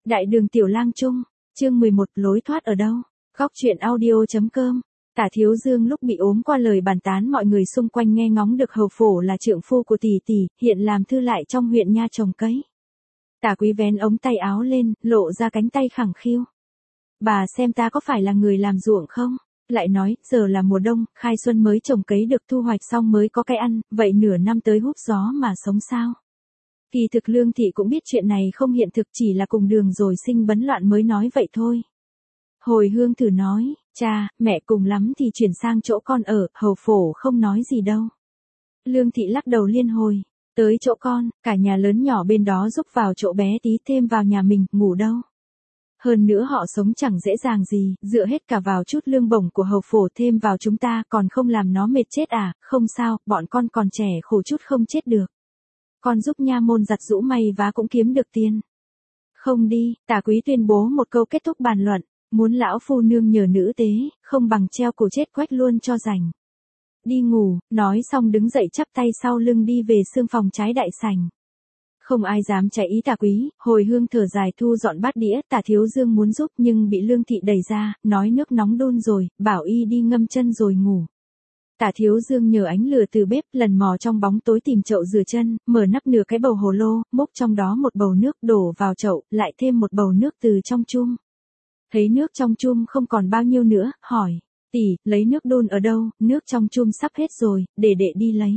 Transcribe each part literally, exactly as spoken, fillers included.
Đại đường Tiểu Lang Trung, chương mười một lối thoát ở đâu? Góc truyện audio.com. Tả Thiếu Dương lúc bị ốm qua lời bàn tán mọi người xung quanh nghe ngóng được hầu phổ là trượng phu của tỷ tỷ, hiện làm thư lại trong huyện nha trồng cấy. Tả Quý vén ống tay áo lên, lộ ra cánh tay khẳng khiu. Bà xem ta có phải là người làm ruộng không? Lại nói, giờ là mùa đông, khai xuân mới trồng cấy được thu hoạch xong mới có cái ăn, vậy nửa năm tới húp gió mà sống sao? Kỳ thực Lương Thị cũng biết chuyện này không hiện thực, chỉ là cùng đường rồi sinh bấn loạn mới nói vậy thôi. Hồi Hương thử nói, cha, mẹ cùng lắm thì chuyển sang chỗ con ở, hầu phổ không nói gì đâu. Lương Thị lắc đầu liên hồi, tới chỗ con, cả nhà lớn nhỏ bên đó giúp vào chỗ bé tí thêm vào nhà mình, ngủ đâu. Hơn nữa họ sống chẳng dễ dàng gì, dựa hết cả vào chút lương bổng của hầu phổ thêm vào chúng ta còn không làm nó mệt chết à, không sao, bọn con còn trẻ khổ chút không chết được. Con giúp nha môn giặt giũ may vá cũng kiếm được tiền. Không đi, Tả Quý tuyên bố một câu kết thúc bàn luận, muốn lão phu nương nhờ nữ tế, không bằng treo cổ chết quách luôn cho rảnh. Đi ngủ, nói xong đứng dậy chắp tay sau lưng đi về xương phòng trái đại sảnh. Không ai dám trái ý Tả Quý, Hồi Hương thở dài thu dọn bát đĩa, Tả Thiếu Dương muốn giúp nhưng bị Lương Thị đẩy ra, nói nước nóng đun rồi, bảo y đi ngâm chân rồi ngủ. Tả Thiếu Dương nhờ ánh lửa từ bếp lần mò trong bóng tối tìm chậu rửa chân, mở nắp nửa cái bầu hồ lô, múc trong đó một bầu nước đổ vào chậu, lại thêm một bầu nước từ trong chum. Thấy nước trong chum không còn bao nhiêu nữa, hỏi, tỷ, lấy nước đun ở đâu, nước trong chum sắp hết rồi, để đệ đi lấy.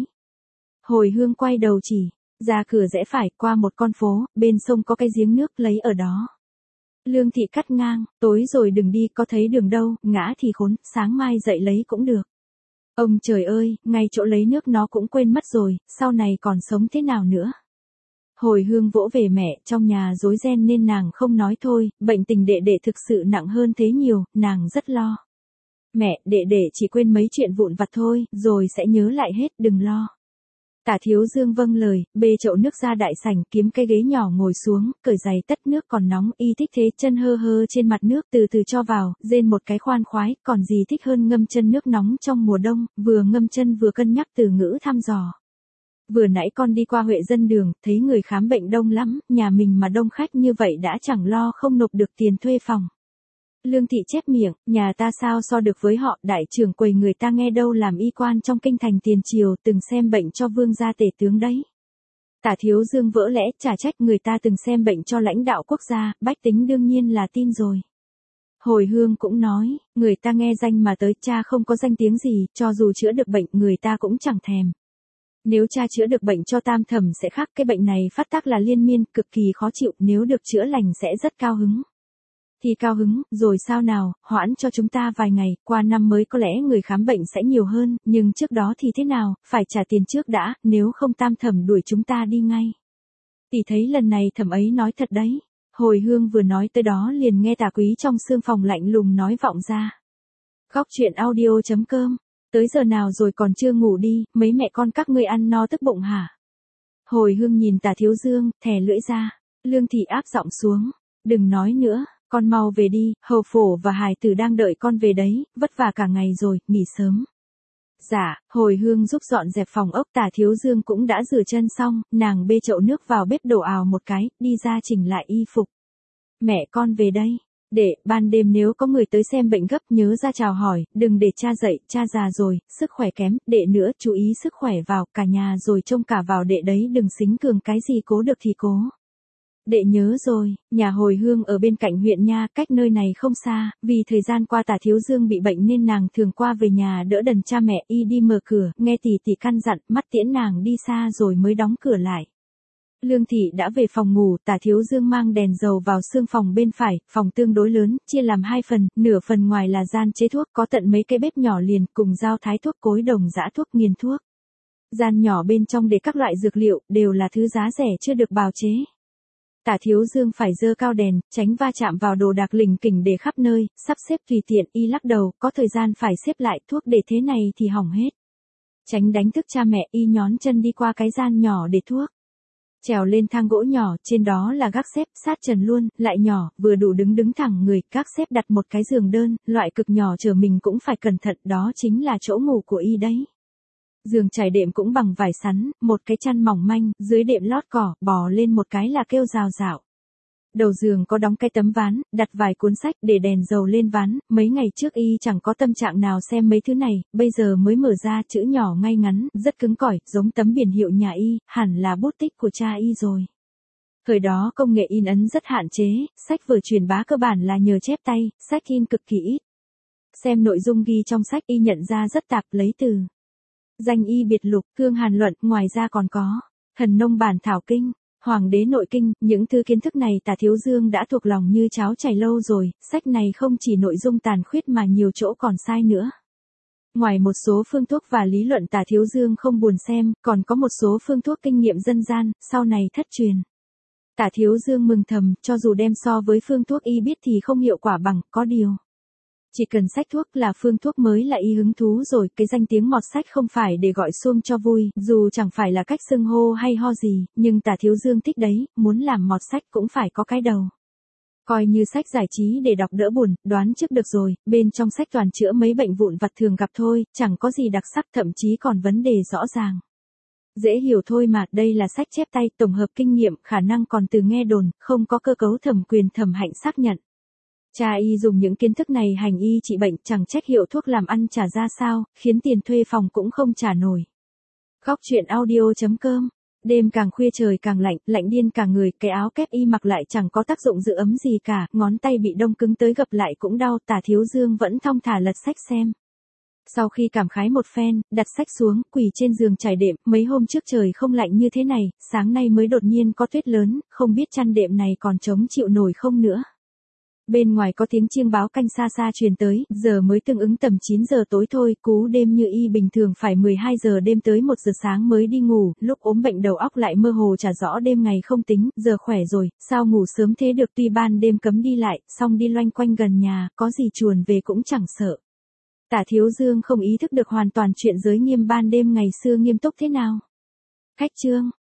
Hồi Hương quay đầu chỉ, ra cửa rẽ phải qua một con phố, bên sông có cái giếng nước lấy ở đó. Lương Thị cắt ngang, tối rồi đừng đi, có thấy đường đâu, ngã thì khốn, sáng mai dậy lấy cũng được. Ông trời ơi, ngay chỗ lấy nước nó cũng quên mất rồi, sau này còn sống thế nào nữa. Hồi Hương vỗ về mẹ, trong nhà rối ren nên nàng không nói thôi, bệnh tình đệ đệ thực sự nặng hơn thế nhiều, nàng rất lo. Mẹ, đệ đệ chỉ quên mấy chuyện vụn vặt thôi, rồi sẽ nhớ lại hết, đừng lo. Tả Thiếu Dương vâng lời, bê chậu nước ra đại sảnh, kiếm cái ghế nhỏ ngồi xuống, cởi giày tất nước còn nóng, y thích thế chân hơ hơ trên mặt nước từ từ cho vào, rên một cái khoan khoái, còn gì thích hơn ngâm chân nước nóng trong mùa đông, vừa ngâm chân vừa cân nhắc từ ngữ thăm dò. Vừa nãy con đi qua Huệ Dân Đường, thấy người khám bệnh đông lắm, nhà mình mà đông khách như vậy đã chẳng lo không nộp được tiền thuê phòng. Lương Thị chép miệng, nhà ta sao so được với họ, đại trưởng quầy người ta nghe đâu làm y quan trong kinh thành tiền triều, từng xem bệnh cho vương gia tể tướng đấy. Tả Thiếu Dương vỡ lẽ, chả trách người ta từng xem bệnh cho lãnh đạo quốc gia, bách tính đương nhiên là tin rồi. Hồi Hương cũng nói, người ta nghe danh mà tới, cha không có danh tiếng gì, cho dù chữa được bệnh người ta cũng chẳng thèm. Nếu cha chữa được bệnh cho Tam Thẩm sẽ khác, cái bệnh này phát tác là liên miên, cực kỳ khó chịu, nếu được chữa lành sẽ rất cao hứng. Thì cao hứng, rồi sao nào, hoãn cho chúng ta vài ngày, qua năm mới có lẽ người khám bệnh sẽ nhiều hơn, nhưng trước đó thì thế nào, phải trả tiền trước đã, nếu không Tam Thẩm đuổi chúng ta đi ngay. Tỷ thấy lần này thẩm ấy nói thật đấy. Hồi Hương vừa nói tới đó liền nghe Tả Quý trong xương phòng lạnh lùng nói vọng ra. Góc truyện audio.com, tới giờ nào rồi còn chưa ngủ đi, mấy mẹ con các ngươi ăn no tức bụng hả? Hồi Hương nhìn Tả Thiếu Dương, thè lưỡi ra, Lương Thị áp giọng xuống, đừng nói nữa. Con mau về đi, hầu phổ và hài tử đang đợi con về đấy, vất vả cả ngày rồi, nghỉ sớm. Dạ, Hồi Hương giúp dọn dẹp phòng ốc. Tả Thiếu Dương cũng đã rửa chân xong, nàng bê chậu nước vào bếp đổ ào một cái, đi ra chỉnh lại y phục. Mẹ con về đây. Để, ban đêm nếu có người tới xem bệnh gấp nhớ ra chào hỏi, đừng để cha dậy, cha già rồi, sức khỏe kém, đệ nữa chú ý sức khỏe vào, cả nhà rồi trông cả vào đệ đấy, đừng xính cường cái gì cố được thì cố. Đệ nhớ rồi, nhà Hồi Hương ở bên cạnh huyện nha, cách nơi này không xa, vì thời gian qua Tả Thiếu Dương bị bệnh nên nàng thường qua về nhà đỡ đần cha mẹ, y đi mở cửa, nghe tỷ tỷ căn dặn, mắt tiễn nàng đi xa rồi mới đóng cửa lại. Lương Thị đã về phòng ngủ, Tả Thiếu Dương mang đèn dầu vào xương phòng bên phải, phòng tương đối lớn, chia làm hai phần, nửa phần ngoài là gian chế thuốc, có tận mấy cái bếp nhỏ liền, cùng dao thái thuốc cối đồng giã thuốc nghiền thuốc. Gian nhỏ bên trong để các loại dược liệu, đều là thứ giá rẻ chưa được bào chế. Tả Thiếu Dương phải dơ cao đèn, tránh va chạm vào đồ đạc lỉnh kỉnh để khắp nơi, sắp xếp tùy tiện, y lắc đầu, có thời gian phải xếp lại, thuốc để thế này thì hỏng hết. Tránh đánh thức cha mẹ, y nhón chân đi qua cái gian nhỏ để thuốc. Trèo lên thang gỗ nhỏ, trên đó là gác xếp, sát trần luôn, lại nhỏ, vừa đủ đứng đứng thẳng người, gác xếp đặt một cái giường đơn, loại cực nhỏ chở mình cũng phải cẩn thận, đó chính là chỗ ngủ của y đấy. Giường trải đệm cũng bằng vải sắn, một cái chăn mỏng manh, dưới đệm lót cỏ, bò lên một cái là kêu rào rạo. Đầu giường có đóng cái tấm ván, đặt vài cuốn sách để đèn dầu lên ván, mấy ngày trước y chẳng có tâm trạng nào xem mấy thứ này, bây giờ mới mở ra, chữ nhỏ ngay ngắn, rất cứng cỏi, giống tấm biển hiệu nhà y, hẳn là bút tích của cha y rồi. Thời đó công nghệ in ấn rất hạn chế, sách vở truyền bá cơ bản là nhờ chép tay, sách in cực kỳ ít. Xem nội dung ghi trong sách y nhận ra rất tạp, lấy từ danh y biệt lục, cương hàn luận, ngoài ra còn có thần nông bản thảo kinh, hoàng đế nội kinh, những thứ kiến thức này Tả Thiếu Dương đã thuộc lòng như cháo chảy lâu rồi, sách này không chỉ nội dung tàn khuyết mà nhiều chỗ còn sai nữa. Ngoài một số phương thuốc và lý luận Tả Thiếu Dương không buồn xem, còn có một số phương thuốc kinh nghiệm dân gian, sau này thất truyền. Tả Thiếu Dương mừng thầm, cho dù đem so với phương thuốc y biết thì không hiệu quả bằng, có điều. Chỉ cần sách thuốc là phương thuốc mới là y hứng thú rồi, cái danh tiếng mọt sách không phải để gọi xuông cho vui, dù chẳng phải là cách xưng hô hay ho gì, nhưng Tả Thiếu Dương thích đấy, muốn làm mọt sách cũng phải có cái đầu. Coi như sách giải trí để đọc đỡ buồn, đoán trước được rồi, bên trong sách toàn chữa mấy bệnh vụn vặt thường gặp thôi, chẳng có gì đặc sắc, thậm chí còn vấn đề rõ ràng. Dễ hiểu thôi mà, đây là sách chép tay, tổng hợp kinh nghiệm, khả năng còn từ nghe đồn, không có cơ cấu thẩm quyền thẩm hạnh xác nhận. Cha y dùng những kiến thức này hành y trị bệnh, chẳng trách hiệu thuốc làm ăn trả ra sao, khiến tiền thuê phòng cũng không trả nổi. Góc truyện audio chấm com. Đêm càng khuya trời càng lạnh, lạnh điên cả người, cái áo kép y mặc lại chẳng có tác dụng giữ ấm gì cả, ngón tay bị đông cứng tới gập lại cũng đau, Tả Thiếu Dương vẫn thong thả lật sách xem. Sau khi cảm khái một phen, đặt sách xuống, quỳ trên giường trải đệm, mấy hôm trước trời không lạnh như thế này, sáng nay mới đột nhiên có tuyết lớn, không biết chăn đệm này còn chống chịu nổi không nữa. Bên ngoài có tiếng chiêng báo canh xa xa truyền tới, giờ mới tương ứng tầm chín giờ tối thôi, cú đêm như y bình thường phải mười hai giờ đêm tới một giờ sáng mới đi ngủ, lúc ốm bệnh đầu óc lại mơ hồ chả rõ đêm ngày không tính, giờ khỏe rồi, sao ngủ sớm thế được, tuy ban đêm cấm đi lại, xong đi loanh quanh gần nhà, có gì chuồn về cũng chẳng sợ. Tả Thiếu Dương không ý thức được hoàn toàn chuyện giới nghiêm ban đêm ngày xưa nghiêm túc thế nào. Khách chương.